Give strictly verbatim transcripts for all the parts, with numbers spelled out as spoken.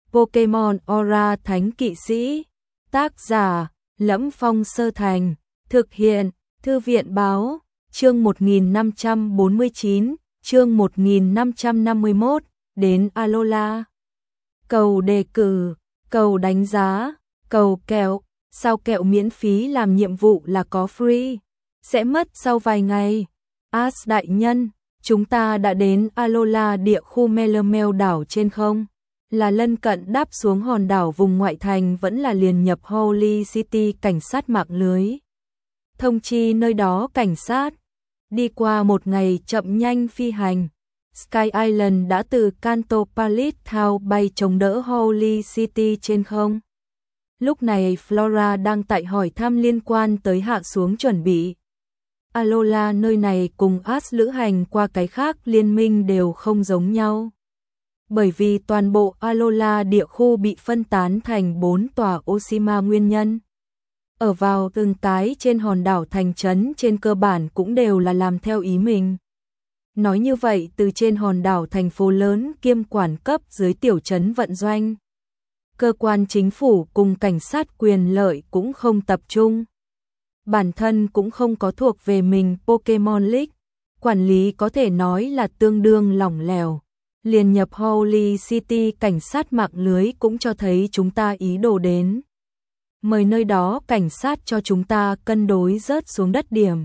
Pokemon Aura Thánh Kỵ Sĩ. Tác giả: Lẫm Phong Sơ Thành. Thực hiện: Thư viện báo. Chương một nghìn năm trăm bốn mươi chín, chương một nghìn năm trăm năm mươi mốt, đến Alola. Cầu đề cử, cầu đánh giá, cầu kẹo, sao kẹo miễn phí làm nhiệm vụ là có free, sẽ mất sau vài ngày. As đại nhân, chúng ta đã đến Alola, địa khu Melemel đảo trên không? Là lân cận đáp xuống hòn đảo vùng ngoại thành vẫn là liền nhập Holy City cảnh sát mạng lưới. Thông chi nơi đó cảnh sát. Đi qua một ngày chậm nhanh phi hành, Sky Island đã từ Kanto Palace Town bay chống đỡ Holy City trên không. Lúc này Flora đang tại hỏi thăm liên quan tới hạ xuống chuẩn bị. Alola nơi này cùng As lữ hành qua cái khác liên minh đều không giống nhau. Bởi vì toàn bộ Alola địa khu bị phân tán thành bốn tòa Oshima nguyên nhân. Ở vào từng cái trên hòn đảo thành trấn trên cơ bản cũng đều là làm theo ý mình. Nói như vậy, từ trên hòn đảo thành phố lớn kiêm quản cấp dưới tiểu trấn vận doanh. Cơ quan chính phủ cùng cảnh sát quyền lợi cũng không tập trung. Bản thân cũng không có thuộc về mình Pokemon League, quản lý có thể nói là tương đương lỏng lẻo. Liền nhập Holy City cảnh sát mạng lưới cũng cho thấy chúng ta ý đồ đến. Mời nơi đó cảnh sát cho chúng ta cân đối rớt xuống đất điểm.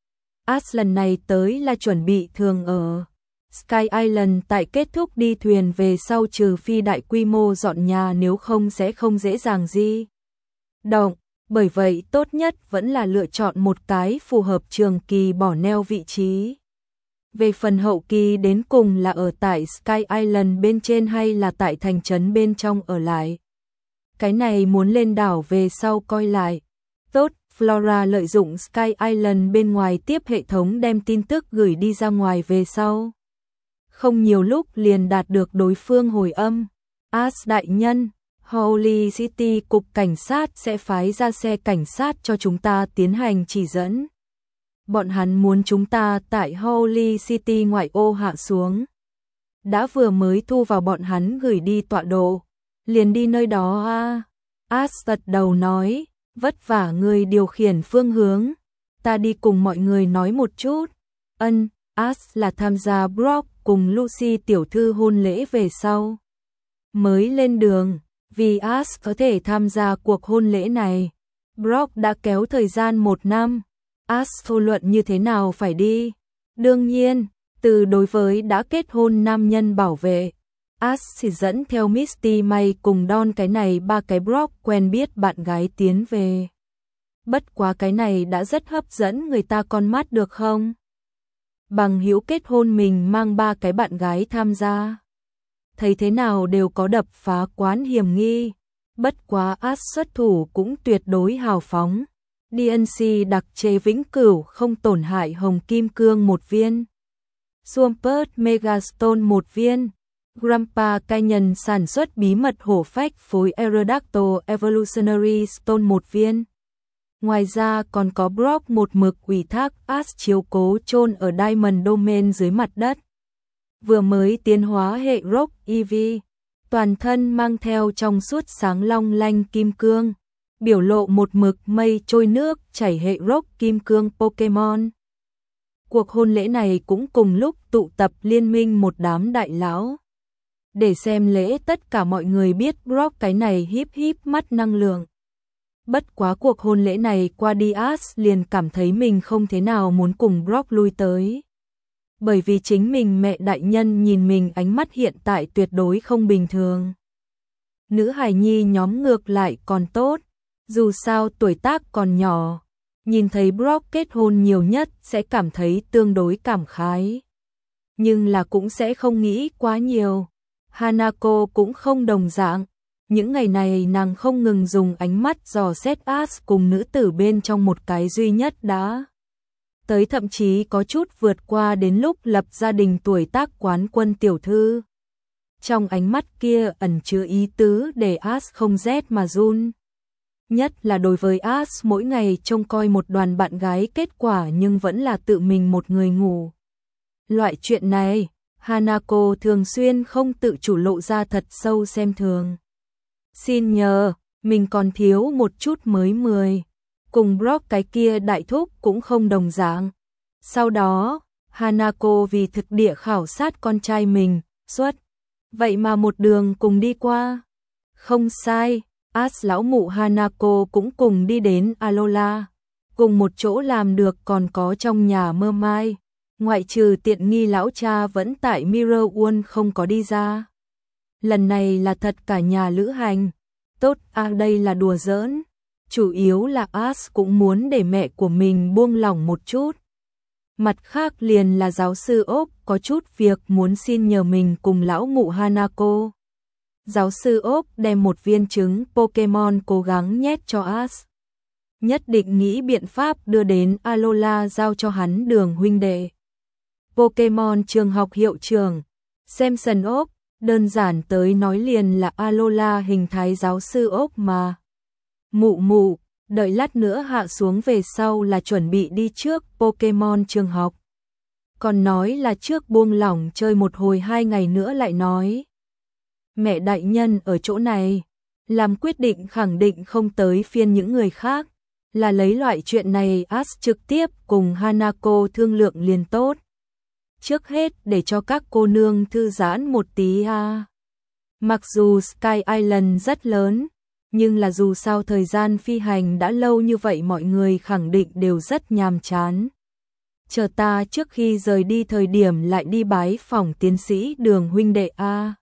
As lần này tới là chuẩn bị thường ở Sky Island, tại kết thúc đi thuyền về sau trừ phi đại quy mô dọn nhà, nếu không sẽ không dễ dàng gì động. Bởi vậy tốt nhất vẫn là lựa chọn một cái phù hợp trường kỳ bỏ neo vị trí. Về phần hậu kỳ đến cùng là ở tại Sky Island bên trên hay là tại thành trấn bên trong ở lại, cái này muốn lên đảo về sau coi lại. Tốt, Flora lợi dụng Sky Island bên ngoài tiếp hệ thống đem tin tức gửi đi ra ngoài về sau. Không nhiều lúc liền đạt được đối phương hồi âm. As đại nhân, Holy City cục cảnh sát sẽ phái ra xe cảnh sát cho chúng ta tiến hành chỉ dẫn. Bọn hắn muốn chúng ta tại Holy City ngoại ô hạ xuống. Đã vừa mới thu vào bọn hắn gửi đi tọa độ, liền đi nơi đó a. As gật đầu nói, vất vả người điều khiển phương hướng, ta đi cùng mọi người nói một chút. Ân, As là tham gia Brock cùng Lucy tiểu thư hôn lễ về sau mới lên đường, vì As có thể tham gia cuộc hôn lễ này. Brock đã kéo thời gian một năm. As thô luận như thế nào phải đi. Đương nhiên, từ đối với đã kết hôn nam nhân bảo vệ, As chỉ dẫn theo Misty May cùng Don cái này ba cái Brock quen biết bạn gái tiến về. Bất quá cái này đã rất hấp dẫn người ta con mắt được không? Bằng hữu kết hôn mình mang ba cái bạn gái tham gia. Thấy thế nào đều có đập phá quán hiểm nghi. Bất quá As xuất thủ cũng tuyệt đối hào phóng. đê en xê đặc chế vĩnh cửu không tổn hại hồng kim cương một viên. Swampert Megastone một viên. Grandpa Canyon sản xuất bí mật hổ phách phối Aerodactyl Evolutionary Stone một viên. Ngoài ra còn có Brock một mực ủy thác As chiếu cố chôn ở Diamond Domain dưới mặt đất. Vừa mới tiến hóa hệ Rock e vê, toàn thân mang theo trong suốt sáng long lanh kim cương, biểu lộ một mực mây trôi nước chảy hệ Rock kim cương Pokemon. Cuộc hôn lễ này cũng cùng lúc tụ tập liên minh một đám đại lão. Để xem lễ tất cả mọi người biết Brock cái này híp híp mắt năng lượng. Bất quá cuộc hôn lễ này qua đi, As liền cảm thấy mình không thế nào muốn cùng Brock lui tới. Bởi vì chính mình mẹ đại nhân nhìn mình ánh mắt hiện tại tuyệt đối không bình thường. Nữ hài nhi nhóm ngược lại còn tốt, dù sao tuổi tác còn nhỏ. Nhìn thấy Brock kết hôn nhiều nhất sẽ cảm thấy tương đối cảm khái. Nhưng là cũng sẽ không nghĩ quá nhiều. Hanako cũng không đồng dạng. Những ngày này nàng không ngừng dùng ánh mắt dò xét As cùng nữ tử bên trong một cái duy nhất đã tới, thậm chí có chút vượt qua đến lúc lập gia đình tuổi tác quán quân tiểu thư. Trong ánh mắt kia ẩn chứa ý tứ để As không rét mà run. Nhất là đối với As mỗi ngày trông coi một đoàn bạn gái, kết quả nhưng vẫn là tự mình một người ngủ. Loại chuyện này, Hanako thường xuyên không tự chủ lộ ra thật sâu xem thường. Xin nhờ, mình còn thiếu một chút mới mười. Cùng Brock cái kia đại thúc cũng không đồng dạng. Sau đó, Hanako vì thực địa khảo sát con trai mình, xuất. Vậy mà một đường cùng đi qua. Không sai, As lão mụ Hanako cũng cùng đi đến Alola. Cùng một chỗ làm được còn có trong nhà mơ mai. Ngoại trừ tiện nghi lão cha vẫn tại Mirror World không có đi ra. Lần này là thật cả nhà lữ hành. Tốt à, đây là đùa giỡn. Chủ yếu là As cũng muốn để mẹ của mình buông lỏng một chút. Mặt khác liền là giáo sư Ốc có chút việc muốn xin nhờ mình cùng lão mụ Hanako. Giáo sư Ốc đem một viên trứng Pokemon cố gắng nhét cho As. Nhất định nghĩ biện pháp đưa đến Alola giao cho hắn Đường huynh đệ. Pokemon trường học hiệu trưởng, Samson Ốc, đơn giản tới nói liền là Alola hình thái giáo sư Ốc mà. Mụ mụ, đợi lát nữa hạ xuống về sau là chuẩn bị đi trước Pokemon trường học. Còn nói là trước buông lỏng chơi một hồi hai ngày nữa lại nói. Mẹ đại nhân ở chỗ này, làm quyết định khẳng định không tới phiên những người khác, là lấy loại chuyện này As trực tiếp cùng Hanako thương lượng liền tốt. Trước hết để cho các cô nương thư giãn một tí à. Mặc dù Sky Island rất lớn, nhưng là dù sao thời gian phi hành đã lâu như vậy mọi người khẳng định đều rất nhàm chán. Chờ ta trước khi rời đi thời điểm lại đi bái phỏng tiến sĩ Đường huynh đệ a.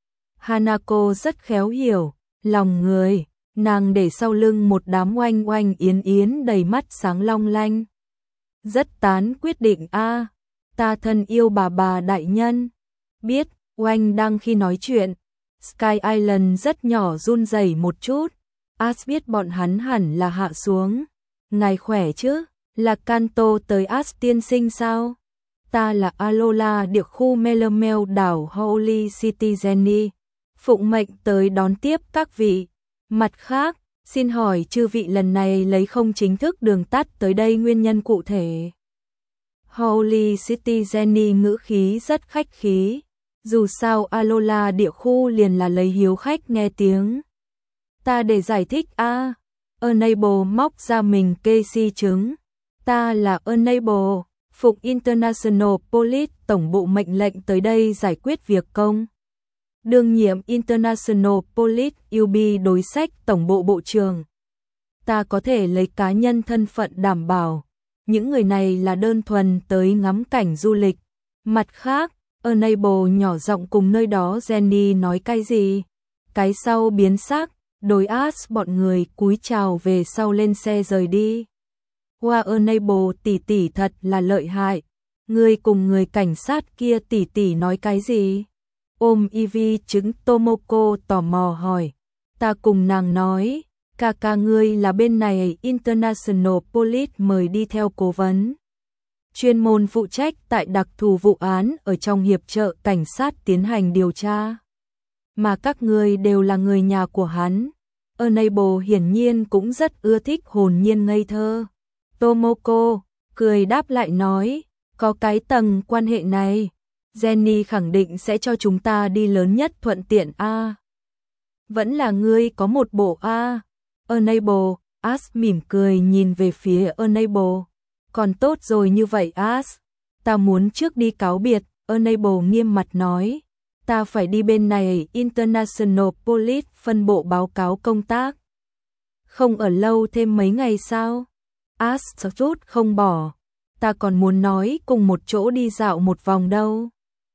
Hanako rất khéo hiểu, lòng người, nàng để sau lưng một đám oanh oanh yến yến đầy mắt sáng long lanh. Rất tán quyết định a, ta thân yêu bà bà đại nhân. Biết, oanh đang khi nói chuyện. Sky Island rất nhỏ run rẩy một chút. As biết bọn hắn hẳn là hạ xuống. Ngài khỏe chứ? Là Kanto tới As tiên sinh sao? Ta là Alola địa khu Melamel đảo Holy City Jenny. Phụng mệnh tới đón tiếp các vị. Mặt khác, xin hỏi chư vị lần này lấy không chính thức đường tắt tới đây nguyên nhân cụ thể. Holy City Jenny ngữ khí rất khách khí. Dù sao Alola địa khu liền là lấy hiếu khách nghe tiếng. Ta để giải thích a. À, Enable móc ra mình kê si chứng. Ta là Enable, phục International Police tổng bộ mệnh lệnh tới đây giải quyết việc công. Đương nhiệm International Police u bê đối sách tổng bộ bộ trưởng. Ta có thể lấy cá nhân thân phận đảm bảo. Những người này là đơn thuần tới ngắm cảnh du lịch. Mặt khác, Enable nhỏ giọng cùng nơi đó Jenny nói cái gì. Cái sau biến sắc, đối As bọn người cúi chào về sau lên xe rời đi. Wow, Enable tỷ tỷ thật là lợi hại. Người cùng người cảnh sát kia tỷ tỷ nói cái gì? Ôm Eevee chứng Tomoko tò mò hỏi. Ta cùng nàng nói, ca ca ngươi là bên này International Police mời đi theo cố vấn. Chuyên môn phụ trách tại đặc thù vụ án ở trong hiệp trợ cảnh sát tiến hành điều tra. Mà các ngươi đều là người nhà của hắn. Enable hiển nhiên cũng rất ưa thích hồn nhiên ngây thơ. Tomoko cười đáp lại nói, có cái tầng quan hệ này. Jenny khẳng định sẽ cho chúng ta đi lớn nhất thuận tiện a. Vẫn là ngươi có một bộ a. Enable, As mỉm cười nhìn về phía Enable. Còn tốt rồi như vậy As. Ta muốn trước đi cáo biệt, Enable nghiêm mặt nói. Ta phải đi bên này International Police phân bộ báo cáo công tác. Không ở lâu thêm mấy ngày sao? As rút không bỏ. Ta còn muốn nói cùng một chỗ đi dạo một vòng đâu.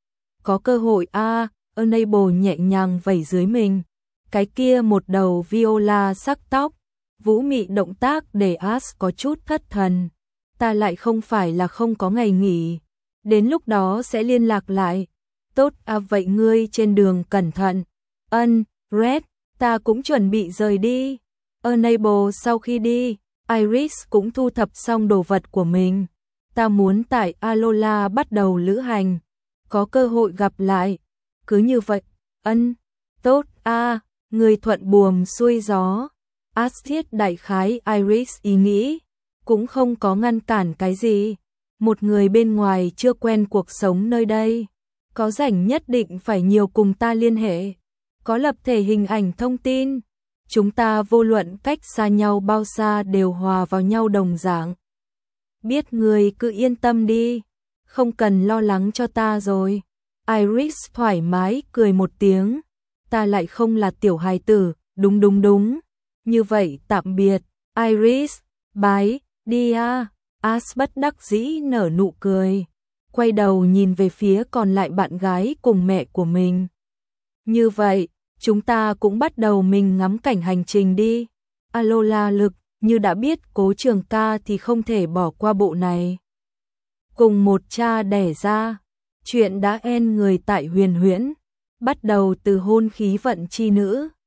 Có cơ hội a. À, Enable nhẹ nhàng vẩy dưới mình. Cái kia một đầu viola sắc tóc. Vũ mị động tác để As có chút thất thần. Ta lại không phải là không có ngày nghỉ. Đến lúc đó sẽ liên lạc lại. Tốt à, vậy ngươi trên đường cẩn thận. Ân, Red, ta cũng chuẩn bị rời đi. Enable sau khi đi, Iris cũng thu thập xong đồ vật của mình. Ta muốn tại Alola bắt đầu lữ hành. Có cơ hội gặp lại. Cứ như vậy. Ân, tốt a, à, người thuận buồm xuôi gió. As thiết đại khái Iris ý nghĩ. Cũng không có ngăn cản cái gì. Một người bên ngoài chưa quen cuộc sống nơi đây. Có rảnh nhất định phải nhiều cùng ta liên hệ. có lập thể hình ảnh thông tin. Chúng ta vô luận cách xa nhau bao xa đều hòa vào nhau đồng dạng. Biết người cứ yên tâm đi, không cần lo lắng cho ta rồi. Iris thoải mái cười một tiếng, ta lại không là tiểu hài tử, đúng đúng đúng. Như vậy tạm biệt, Iris, bái, đi à. Ash bất đắc dĩ nở nụ cười, quay đầu nhìn về phía còn lại bạn gái cùng mẹ của mình. Như vậy, chúng ta cũng bắt đầu mình ngắm cảnh hành trình đi. Alo La Lực, như đã biết Cố Trường Ca thì không thể bỏ qua bộ này. Cùng một cha đẻ ra, chuyện đã en người tại Huyền Huyễn, bắt đầu từ hôn khí vận chi nữ.